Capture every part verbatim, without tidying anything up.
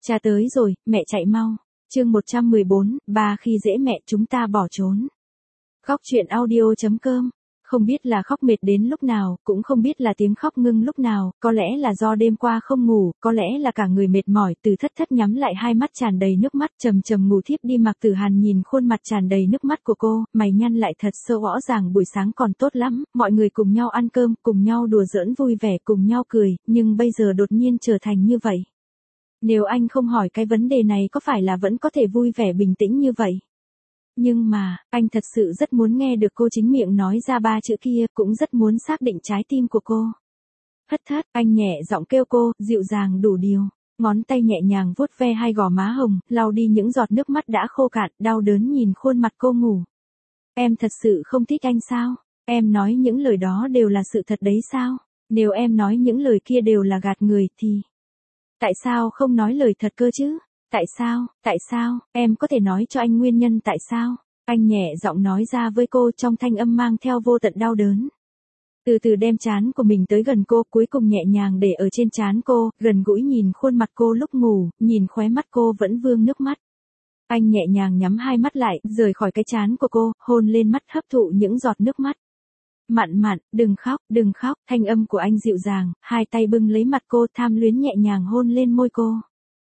Cha tới rồi, mẹ chạy mau. Chương một trăm mười bốn, ba khi dễ mẹ chúng ta bỏ trốn. Khóc chuyện audio chấm com. Không biết là khóc mệt đến lúc nào, cũng không biết là tiếng khóc ngưng lúc nào, có lẽ là do đêm qua không ngủ, có lẽ là cả người mệt mỏi, Từ Thất Thất nhắm lại hai mắt tràn đầy nước mắt, trầm trầm ngủ thiếp đi. Mạc Tử Hàn nhìn khuôn mặt tràn đầy nước mắt của cô, mày nhăn lại thật sâu. Rõ ràng buổi sáng còn tốt lắm, mọi người cùng nhau ăn cơm, cùng nhau đùa giỡn vui vẻ, cùng nhau cười, nhưng bây giờ đột nhiên trở thành như vậy. Nếu anh không hỏi cái vấn đề này có phải là vẫn có thể vui vẻ bình tĩnh như vậy? Nhưng mà, anh thật sự rất muốn nghe được cô chính miệng nói ra ba chữ kia, cũng rất muốn xác định trái tim của cô. Thất Thất, anh nhẹ giọng kêu cô, dịu dàng đủ điều. Ngón tay nhẹ nhàng vuốt ve hai gò má hồng, lau đi những giọt nước mắt đã khô cạn, đau đớn nhìn khuôn mặt cô ngủ. Em thật sự không thích anh sao? Em nói những lời đó đều là sự thật đấy sao? Nếu em nói những lời kia đều là gạt người thì... Tại sao không nói lời thật cơ chứ? Tại sao, tại sao, em có thể nói cho anh nguyên nhân tại sao? Anh nhẹ giọng nói ra với cô trong thanh âm mang theo vô tận đau đớn. Từ từ đem trán của mình tới gần cô, cuối cùng nhẹ nhàng để ở trên trán cô, gần gũi nhìn khuôn mặt cô lúc ngủ, nhìn khóe mắt cô vẫn vương nước mắt. Anh nhẹ nhàng nhắm hai mắt lại, rời khỏi cái trán của cô, hôn lên mắt hấp thụ những giọt nước mắt. Mạn Mạn, đừng khóc, đừng khóc, thanh âm của anh dịu dàng, hai tay bưng lấy mặt cô, tham luyến nhẹ nhàng hôn lên môi cô.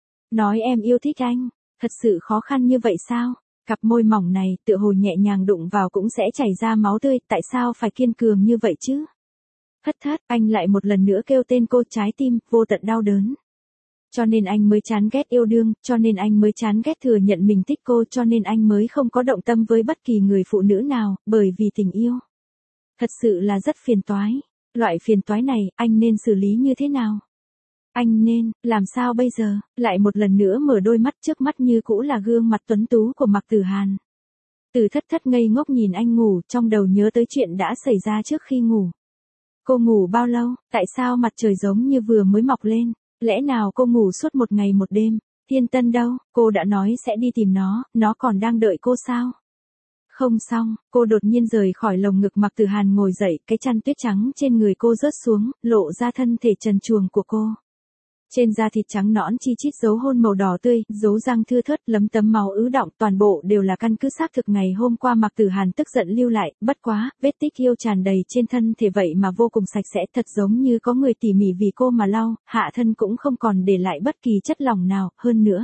Nói em yêu thích anh, thật sự khó khăn như vậy sao? Cặp môi mỏng này, tựa hồ nhẹ nhàng đụng vào cũng sẽ chảy ra máu tươi, tại sao phải kiên cường như vậy chứ? Thất Thất, anh lại một lần nữa kêu tên cô, trái tim, vô tận đau đớn. Cho nên anh mới chán ghét yêu đương, cho nên anh mới chán ghét thừa nhận mình thích cô, cho nên anh mới không có động tâm với bất kỳ người phụ nữ nào, bởi vì tình yêu. Thật sự là rất phiền toái. Loại phiền toái này, anh nên xử lý như thế nào? Anh nên, làm sao bây giờ? Lại một lần nữa mở đôi mắt, trước mắt như cũ là gương mặt tuấn tú của Mạc Tử Hàn. Từ Thất Thất ngây ngốc nhìn anh ngủ, trong đầu nhớ tới chuyện đã xảy ra trước khi ngủ. Cô ngủ bao lâu? Tại sao mặt trời giống như vừa mới mọc lên? Lẽ nào cô ngủ suốt một ngày một đêm? Thiên Tân đâu? Cô đã nói sẽ đi tìm nó, nó còn đang đợi cô sao? Không xong, cô đột nhiên rời khỏi lồng ngực Mạc Tử Hàn ngồi dậy, cái chăn tuyết trắng trên người cô rớt xuống, lộ ra thân thể trần truồng của cô. Trên da thịt trắng nõn chi chít dấu hôn màu đỏ tươi, dấu răng thưa thớt, lấm tấm máu ứ đọng, toàn bộ đều là căn cứ xác thực ngày hôm qua Mạc Tử Hàn tức giận lưu lại, bất quá, vết tích yêu tràn đầy trên thân thể vậy mà vô cùng sạch sẽ, thật giống như có người tỉ mỉ vì cô mà lau, hạ thân cũng không còn để lại bất kỳ chất lỏng nào, hơn nữa.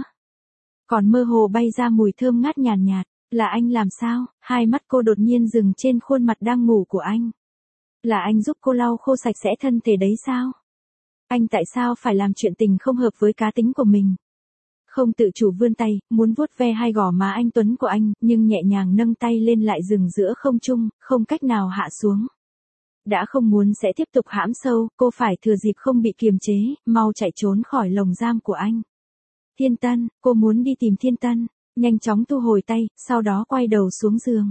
Còn mơ hồ bay ra mùi thơm ngát nhàn nhạt, nhạt, là anh làm sao? Hai mắt cô đột nhiên dừng trên khuôn mặt đang ngủ của anh. Là anh giúp cô lau khô sạch sẽ thân thể đấy sao? Anh tại sao phải làm chuyện tình không hợp với cá tính của mình? Không tự chủ vươn tay, muốn vuốt ve hai gò má anh tuấn của anh, nhưng nhẹ nhàng nâng tay lên lại dừng giữa không trung, không cách nào hạ xuống. Đã không muốn sẽ tiếp tục hãm sâu, cô phải thừa dịp không bị kiềm chế, mau chạy trốn khỏi lồng giam của anh. Thiên Tân, cô muốn đi tìm Thiên Tân, nhanh chóng thu hồi tay, sau đó quay đầu xuống giường.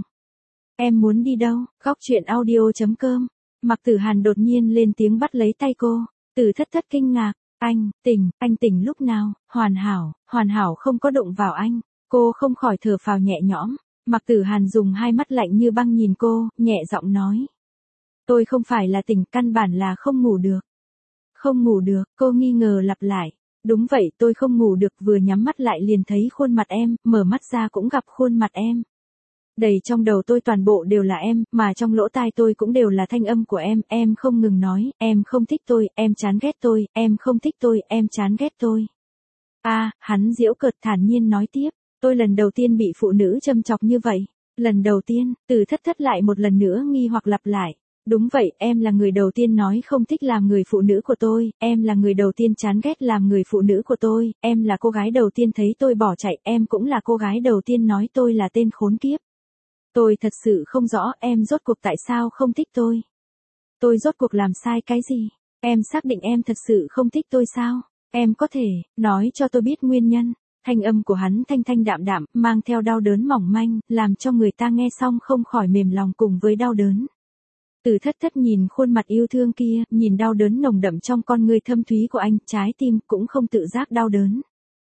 Em muốn đi đâu? Khóc chuyện audio chấm com. Mạc Tử Hàn đột nhiên lên tiếng bắt lấy tay cô. Từ Thất Thất kinh ngạc, anh, tỉnh, anh tỉnh lúc nào? Hoàn hảo, hoàn hảo không có đụng vào anh. Cô không khỏi thở phào nhẹ nhõm. Mạc Tử Hàn dùng hai mắt lạnh như băng nhìn cô, nhẹ giọng nói. Tôi không phải là tỉnh, căn bản là không ngủ được. Không ngủ được, cô nghi ngờ lặp lại. Đúng vậy, tôi không ngủ được, vừa nhắm mắt lại liền thấy khuôn mặt em, mở mắt ra cũng gặp khuôn mặt em. Đầy trong đầu tôi toàn bộ đều là em, mà trong lỗ tai tôi cũng đều là thanh âm của em, em không ngừng nói, em không thích tôi, em chán ghét tôi, em không thích tôi, em chán ghét tôi. A, à, hắn giễu cợt thản nhiên nói tiếp, tôi lần đầu tiên bị phụ nữ châm chọc như vậy. Lần đầu tiên, Từ Thất Thất lại một lần nữa nghi hoặc lặp lại. Đúng vậy, em là người đầu tiên nói không thích làm người phụ nữ của tôi, em là người đầu tiên chán ghét làm người phụ nữ của tôi, em là cô gái đầu tiên thấy tôi bỏ chạy, em cũng là cô gái đầu tiên nói tôi là tên khốn kiếp. Tôi thật sự không rõ em rốt cuộc tại sao không thích tôi. Tôi rốt cuộc làm sai cái gì? Em xác định em thật sự không thích tôi sao? Em có thể nói cho tôi biết nguyên nhân. Thanh âm của hắn thanh thanh đạm đạm, mang theo đau đớn mỏng manh, làm cho người ta nghe xong không khỏi mềm lòng cùng với đau đớn. Từ Thất Thất nhìn khuôn mặt yêu thương kia, nhìn đau đớn nồng đậm trong con người thâm thúy của anh, trái tim cũng không tự giác đau đớn.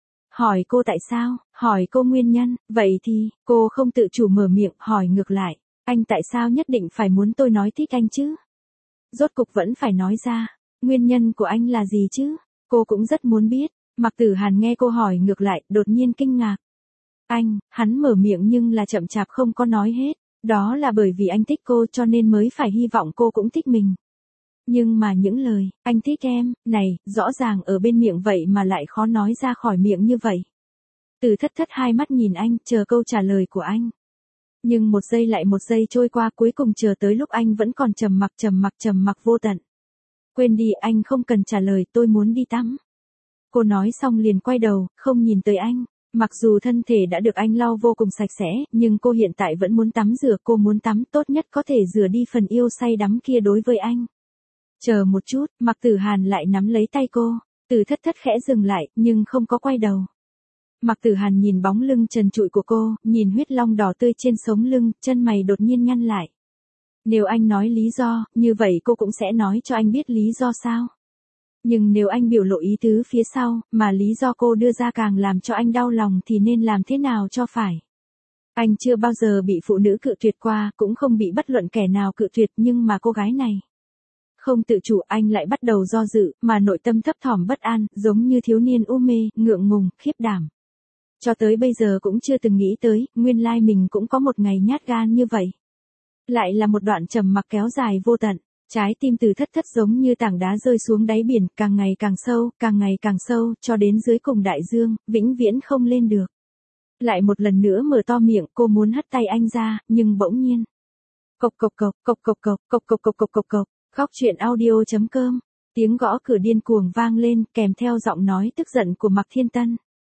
Hỏi cô tại sao, hỏi cô nguyên nhân, vậy thì, cô không tự chủ mở miệng, hỏi ngược lại, anh tại sao nhất định phải muốn tôi nói thích anh chứ? Rốt cục vẫn phải nói ra, nguyên nhân của anh là gì chứ? Cô cũng rất muốn biết, Mạc Tử Hàn nghe cô hỏi ngược lại, đột nhiên kinh ngạc. Anh, hắn mở miệng nhưng là chậm chạp không có nói hết. Đó là bởi vì anh thích cô cho nên mới phải hy vọng cô cũng thích mình. Nhưng mà những lời, anh thích em, này, rõ ràng ở bên miệng vậy mà lại khó nói ra khỏi miệng như vậy. Từ thất thất hai mắt nhìn anh, chờ câu trả lời của anh. Nhưng một giây lại một giây trôi qua, cuối cùng chờ tới lúc anh vẫn còn trầm mặc trầm mặc trầm mặc vô tận. Quên đi, anh không cần trả lời, tôi muốn đi tắm. Cô nói xong liền quay đầu, không nhìn tới anh. Mặc dù thân thể đã được anh lau vô cùng sạch sẽ, nhưng cô hiện tại vẫn muốn tắm rửa, cô muốn tắm tốt nhất có thể rửa đi phần yêu say đắm kia đối với anh. Chờ một chút, Mạc Tử Hàn lại nắm lấy tay cô, Từ thất thất khẽ dừng lại, nhưng không có quay đầu. Mạc Tử Hàn nhìn bóng lưng trần trụi của cô, nhìn huyết long đỏ tươi trên sống lưng, chân mày đột nhiên nhăn lại. Nếu anh nói lý do, như vậy cô cũng sẽ nói cho anh biết lý do sao. Nhưng nếu anh biểu lộ ý tứ phía sau, mà lý do cô đưa ra càng làm cho anh đau lòng thì nên làm thế nào cho phải. Anh chưa bao giờ bị phụ nữ cự tuyệt qua, cũng không bị bất luận kẻ nào cự tuyệt, nhưng mà cô gái này. Không tự chủ, anh lại bắt đầu do dự, mà nội tâm thấp thỏm bất an, giống như thiếu niên u mê, ngượng ngùng, khiếp đảm. Cho tới bây giờ cũng chưa từng nghĩ tới, nguyên lai mình cũng có một ngày nhát gan như vậy. Lại là một đoạn trầm mặc kéo dài vô tận. Trái tim Từ thất thất giống như tảng đá rơi xuống đáy biển, càng ngày càng sâu, càng ngày càng sâu, cho đến dưới cùng đại dương, vĩnh viễn không lên được. Lại một lần nữa mở to miệng, cô muốn hất tay anh ra, nhưng bỗng nhiên. Cộc cộc cộc, cộc cộc cộc, cộc cộc cộc cộc cộc cộc, khóc chuyện audio chấm com. Tiếng gõ cửa điên cuồng vang lên, kèm theo giọng nói tức giận của Mạc Thiên Tân.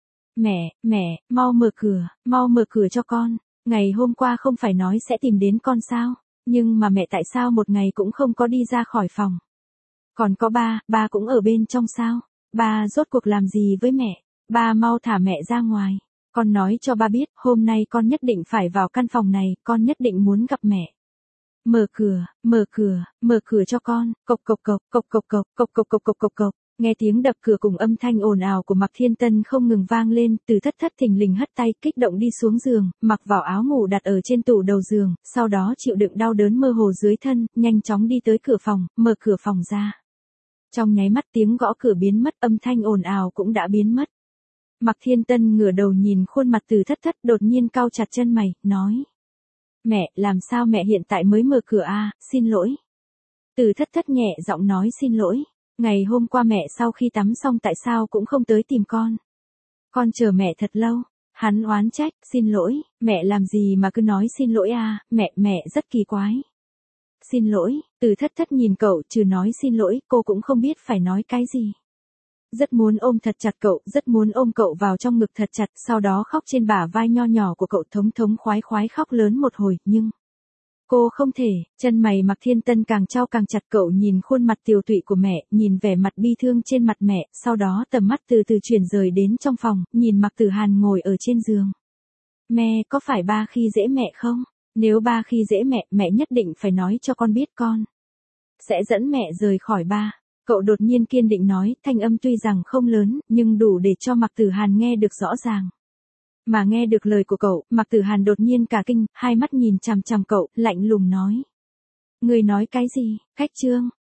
Mẹ, mẹ, mau mở cửa, mau mở cửa cho con. Ngày hôm qua không phải nói sẽ tìm đến con sao? Nhưng mà mẹ tại sao một ngày cũng không có đi ra khỏi phòng? Còn có ba, ba cũng ở bên trong sao? Ba rốt cuộc làm gì với mẹ? Ba mau thả mẹ ra ngoài. Con nói cho ba biết, hôm nay con nhất định phải vào căn phòng này, con nhất định muốn gặp mẹ. Mở cửa, mở cửa, mở cửa cho con. Cộc cộc cộc, cộc cộc cộc, cộc cộc cộc cộc cộc cộc. Nghe tiếng đập cửa cùng âm thanh ồn ào của Mạc Thiên Tân không ngừng vang lên, Từ thất thất thình lình hất tay, kích động đi xuống giường, mặc vào áo ngủ đặt ở trên tủ đầu giường, sau đó chịu đựng đau đớn mơ hồ dưới thân, nhanh chóng đi tới cửa phòng, mở cửa phòng ra. Trong nháy mắt tiếng gõ cửa biến mất, âm thanh ồn ào cũng đã biến mất. Mạc Thiên Tân ngửa đầu nhìn khuôn mặt Từ thất thất, đột nhiên cau chặt chân mày, nói. Mẹ, làm sao mẹ hiện tại mới mở cửa a? À, xin lỗi. Từ thất thất nhẹ giọng nói xin lỗi. Ngày hôm qua mẹ sau khi tắm xong tại sao cũng không tới tìm con. Con chờ mẹ thật lâu. Hắn oán trách, xin lỗi, mẹ làm gì mà cứ nói xin lỗi à, mẹ, mẹ rất kỳ quái. Xin lỗi, Từ thất thất nhìn cậu, trừ nói xin lỗi, cô cũng không biết phải nói cái gì. Rất muốn ôm thật chặt cậu, rất muốn ôm cậu vào trong ngực thật chặt, sau đó khóc trên bả vai nho nhỏ của cậu, thống thống khoái khoái khóc lớn một hồi, nhưng... Cô không thể, chân mày Mạc Thiên Tân càng trao càng chặt, cậu nhìn khuôn mặt tiều tụy của mẹ, nhìn vẻ mặt bi thương trên mặt mẹ, sau đó tầm mắt từ từ chuyển rời đến trong phòng, nhìn Mạc Tử Hàn ngồi ở trên giường. Mẹ, có phải ba khi dễ mẹ không? Nếu ba khi dễ mẹ, mẹ nhất định phải nói cho con biết con. Sẽ dẫn mẹ rời khỏi ba. Cậu đột nhiên kiên định nói, thanh âm tuy rằng không lớn, nhưng đủ để cho Mạc Tử Hàn nghe được rõ ràng. Mà nghe được lời của cậu, Mạc Tử Hàn đột nhiên cả kinh, hai mắt nhìn chằm chằm cậu, lạnh lùng nói. Người nói cái gì, Khách Trương?